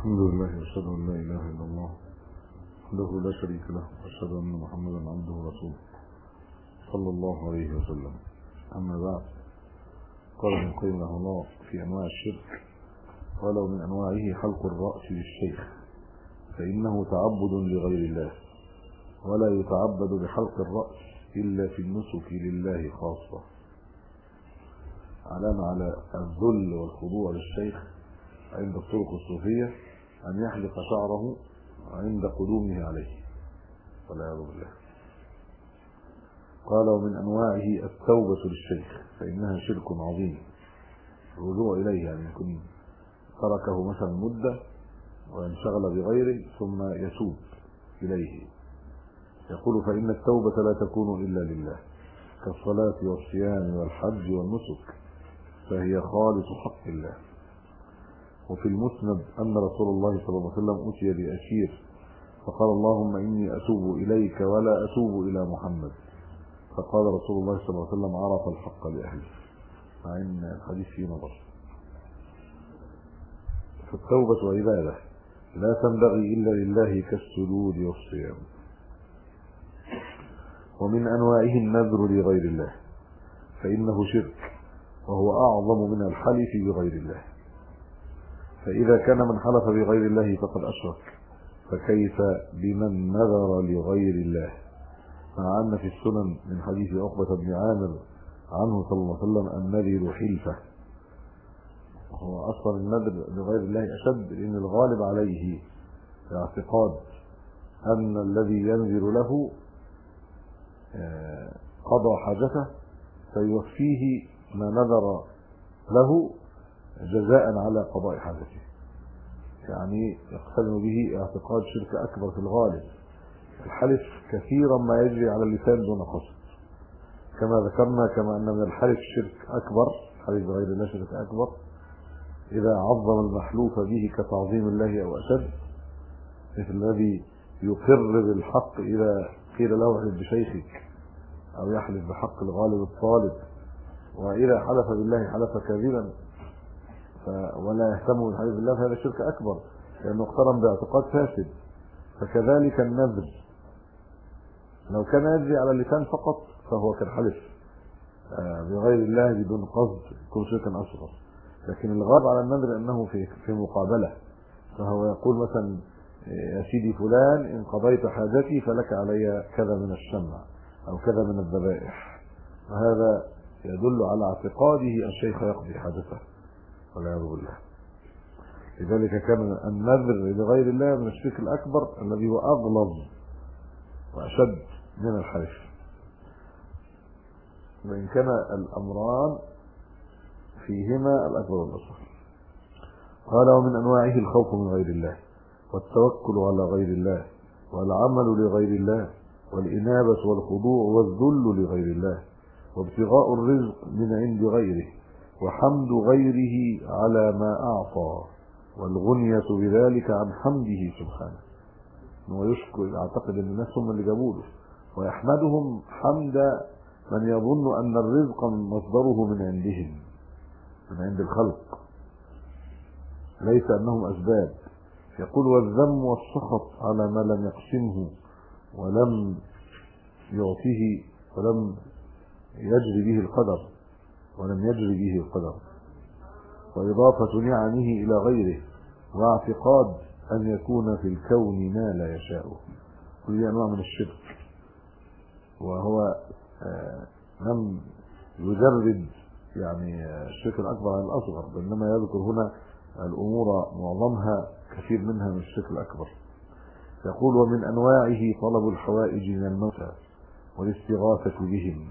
الحمد لله واشهد ان لا اله الا الله وحده لا شريك له واشهد ان محمدا عبده ورسوله صلى الله عليه وسلم. اما بعد، قال ابن القيم رحمه الله في انواع الشرك: ولو من انواعه حلق الراس للشيخ فانه تعبد لغير الله، ولا يتعبد بحلق الراس الا في النسك لله خاصه، علامه على الذل والخضوع للشيخ عند الطرق الصوفيه أن يحلق شعره عند قدومه عليه والعياذ بالله. قال: ومن أنواعه التوبة للشيخ فإنها شرك عظيم، الرجوع إليه، يعني يكون تركه مثلا مدة وينشغل بغيره ثم يتوب إليه. يقول: فإن التوبة لا تكون إلا لله، كالصلاة والصيام والحج والنسك، فهي خالص حق الله. وفي المسند أن رسول الله صلى الله عليه وسلم أتي بأشير فقال: اللهم إني أتوب إليك ولا أتوب إلى محمد. فقال رسول الله صلى الله عليه وسلم: عرف الحق بأهله، مع أن الحديث فيه نظر. فالتوبة عبادة لا تنبغي إلا لله كالسجود والصيام. ومن أنواعه النذر لغير الله فإنه شرك، وهو أعظم من الحلف بغير الله. فإذا كان من حلف بغير الله فقد أشرك، فكيف بمن نذر لغير الله؟ مع أن في السنن من حديث عقبة بن عامر عنه صلى الله عليه وسلم: النذر حلفة. هو أصلا النذر لغير الله أشد، لأن الغالب عليه اعتقاد أن الذي ينذر له قضى حاجته فيوفيه ما نذر له جزاء على قضاء حاجته، يعني يقترن به اعتقاد شرك أكبر في الغالب. الحلف كثيرا ما يجري على اللسان دون قصد، كما ذكرنا، كما أن من الحلف شرك أكبر، حلف بغير الله شرك أكبر إذا عظم المحلوف به كتعظيم الله أو أشد، مثل الذي يقر بالحق إذا قيل له احلف بشيخك، أو يحلف بحق الغالب الطالب، وإذا حلف بالله حلف كاذبا ولا يهتم بالحلف بالله، فهذا شرك أكبر لأنه اقترن باعتقاد فاسد. فكذلك النذر لو كان يجري على اللسان فقط فهو كالحلف بغير الله بدون قصد، يكون شركا أصغر. لكن الغالب على النذر أنه في مقابلة، فهو يقول مثلا: يا سيدي فلان، إن قضيت حاجتي فلك علي كذا من الشمع أو كذا من الذبائح، وهذا يدل على اعتقاده الشيخ يقضي حاجته والعياذ بالله. لذلك كان النذر لغير الله من الشرك الأكبر الذي هو أغلظ وأشد من الحلف، وإن كان الأمران فيهما الأكبر والأصغر. قال: ومن أنواعه الخوف من غير الله، والتوكل على غير الله، والعمل لغير الله، والإنابة والخضوع والذل لغير الله، وابتغاء الرزق من عند غيره، وحمد غيره على ما أعطى، والغنية بذلك عن حمده سبحانه. هو يشكر، يعتقد أن الناس هم اللي جابوا له، ويحمدهم حمد من يظن أن الرزق مصدره من عندهم، من عند الخلق، ليس أنهم أسباب. يقول: والذم والسخط على ما لم يقسمه ولم يعطيه ولم يجري به القدر، وإضافة نعمه إلى غيره، واعتقاد أن يكون في الكون ما لا يشاء. كل أنواع من الشرك، وهو لم يجرد يعني الشرك الأكبر عن الأصغر، بينما يذكر هنا الأمور معظمها كثير منها من الشرك الأكبر. يقول: ومن أنواعه طلب الحوائج من الموتى والاستغاثة بهم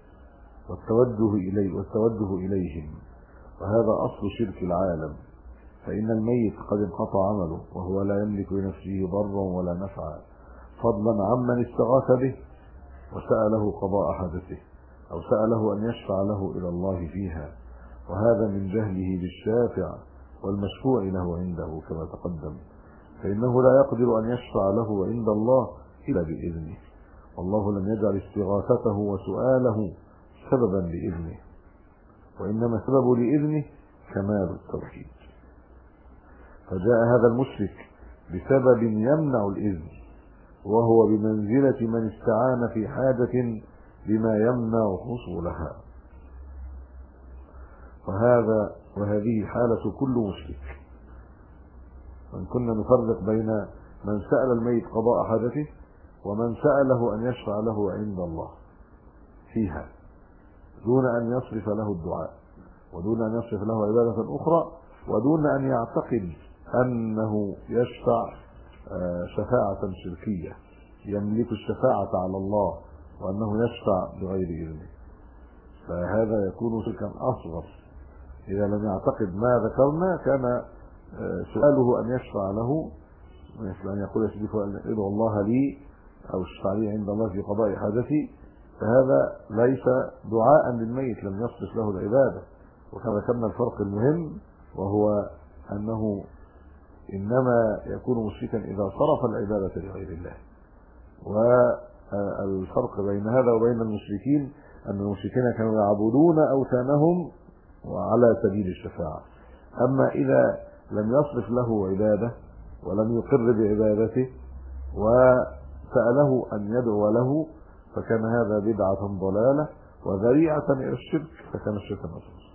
والتوجه إليهم، وهذا أصل شرك العالم. فإن الميت قد انقطع عمله وهو لا يملك لنفسه ضرا ولا نفعا، فضلا عمن استغاث به وسأله قضاء حاجته، أو سأله أن يشفع له إلى الله فيها، وهذا من جهله بالشافع والمشفوع له عنده كما تقدم، فإنه لا يقدر أن يشفع له عند الله إلا بإذنه، والله لم يجعل استغاثته وسؤاله سببا لإذنه، وإنما سبب لإذنه كمال التوحيد. فجاء هذا المشرك بسبب يمنع الإذن، وهو بمنزلة من استعان في حاجة بما يمنع حصولها. وهذه حالة كل مشرك. وإن كنا نفرق بين من سأل الميت قضاء حاجته ومن سأله أن يشفع له عند الله فيها، دون أن يصرف له الدعاء، ودون أن يصرف له عبادة أخرى، ودون أن يعتقد أنه يشفع شفاعة شركية يملك الشفاعة على الله، وأنه يشفع بغير إذنه، فهذا يكون شركا أصغر. إذا لم يعتقد ما ذكرنا كان سؤاله أن يشفع له، مثل أن يقول يا سيدي ادعو الله لي أو اشفع لي عند الله في قضاء حاجتي، فهذا ليس دعاء للميت، لم يصرف له العبادة. وكما ذكرنا الفرق المهم، وهو أنه إنما يكون مشركا إذا صرف العبادة لغير الله. والفرق بين هذا وبين المشركين أن المشركين كانوا يعبدون أوثانهم وعلى سبيل الشفاعة، أما إذا لم يصرف له عبادة ولم يقر بعبادته وسأله أن يدعو له، فكان هذا بدعة ضلالة وذريعة إلى الشرك، فكان الشرك أصغر.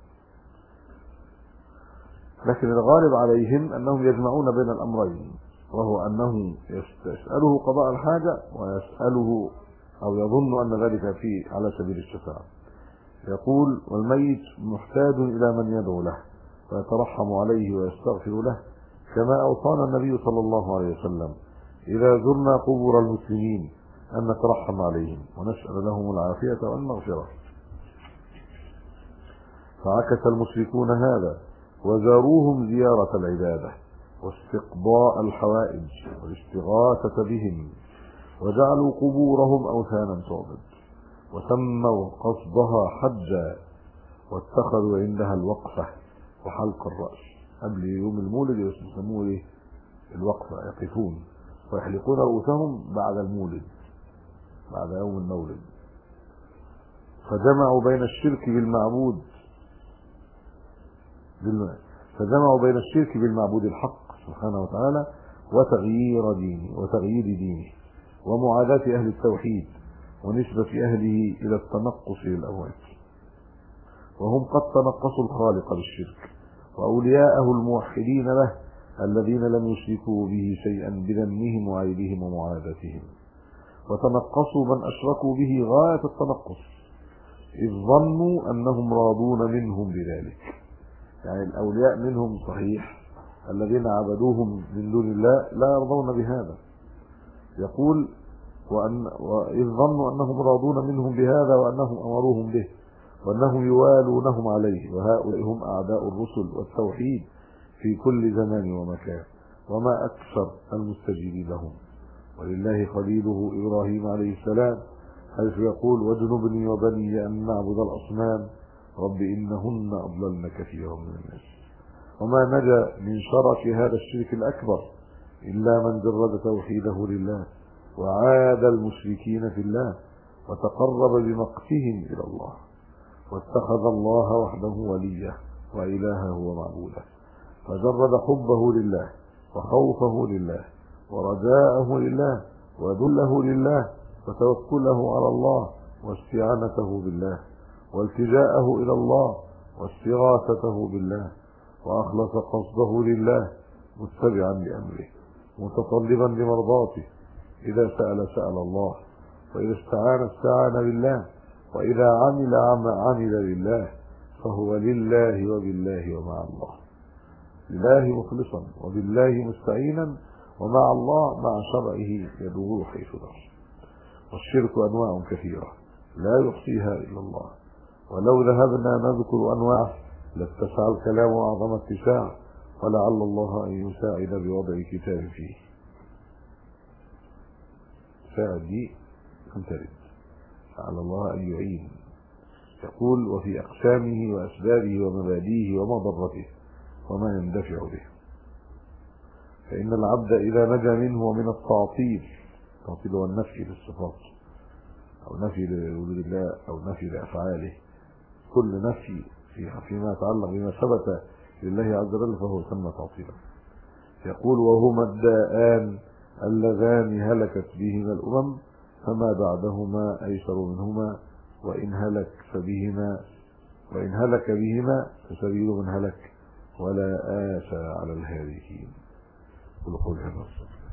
لكن الغالب عليهم أنهم يجمعون بين الأمرين، وهو أنه يسأله قضاء الحاجة ويسأله أو يظن أن ذلك فيه على سبيل الشفاعة. يقول والميت محتاج إلى من يدعو له فيترحم عليه ويستغفر له، كما أوصانا النبي صلى الله عليه وسلم إذا زرنا قبور المسلمين أن نترحم عليهم ونسأل لهم العافية والمغفرة. فعكس المشركون هذا وزاروهم زيارة العبادة واستقضاء الحوائج والاستغاثة بهم، وجعلوا قبورهم أوثانا تعبد، وسموا قصدها حجا، واتخذوا عندها الوقفة وحلق الرأس. قبل يوم المولد يسموه الوقفة، يقفون ويحلقون رؤوسهم بعد المولد، بعد يوم المولد. فجمعوا بين الشرك بالمعبود الحق سبحانه وتعالى وتغيير دينه ومعاداة أهل التوحيد ونسبة أهله إلى التنقص للأموات، وهم قد تنقصوا الخالق بالشرك وأولياءه الموحدين له الذين لم يشركوا به شيئا بذمهم وعيبهم ومعاداتهم، وتنقصوا من أشركوا به غاية التنقص إذ ظنوا أنهم راضون منهم بذلك. يعني الأولياء منهم صحيح الذين عبدوهم من دون الله لا يرضون بهذا. يقول وإذ ظنوا أنهم راضون منهم بهذا وأنهم أمروهم به وأنهم يوالونهم عليه، وهؤلاء هم أعداء الرسل والتوحيد في كل زمان ومكان، وما أكثر المستجيب لهم. ولله خليله إبراهيم عليه السلام حيث يقول واجنبني وبني أن نعبد الأصنام رب إنهن أضللن كثيرا من الناس. وما نجا من شرك هذا الشرك الأكبر إلا من جرد توحيده لله وعاد المشركين في الله وتقرب بمقتهم إلى الله، واتخذ الله وحده وليه وإلهه ومعبوده، فجرد حبه لله وخوفه لله ورجاءه لله وذله لله وتوكله على الله واستعانته بالله والتجاءه إلى الله واستغاثته بالله، وأخلص قصده لله متبعا لأمره متطلبا لمرضاته. إذا سأل الله، وإذا استعان بالله، وإذا عمل لله، فهو لله وبالله ومع الله، لله مخلصا وبالله مستعينا ومع الله مع شرعه يدور حيث دار. والشرك أنواع كثيرة لا يحصيها إلا الله، ولو ذهبنا نذكر أنواعه لاتسع الكلام وأعظم اتساع، ولعل الله أن يساعد بوضع كتاب فيه. ساعدي أن ترد على الله أن يعين. يقول وفي أقسامه وأسبابه ومبادئه ومضرته وما يندفع به. فإن العبد إذا نجا منه ومن التعطيل والنفي للصفات أو نفي لوجود الله أو نفي لأفعاله، كل نفي فيما يتعلق بما ثبت لله عز وجل فهو يسمى تعطيلا. يقول وهما الداءان اللذان هلكت بهما الأمم فما بعدهما أيسر منهما وإن هلك بهما فسبيل من هلك ولا آسى على الهالكين. قل قولي هذا.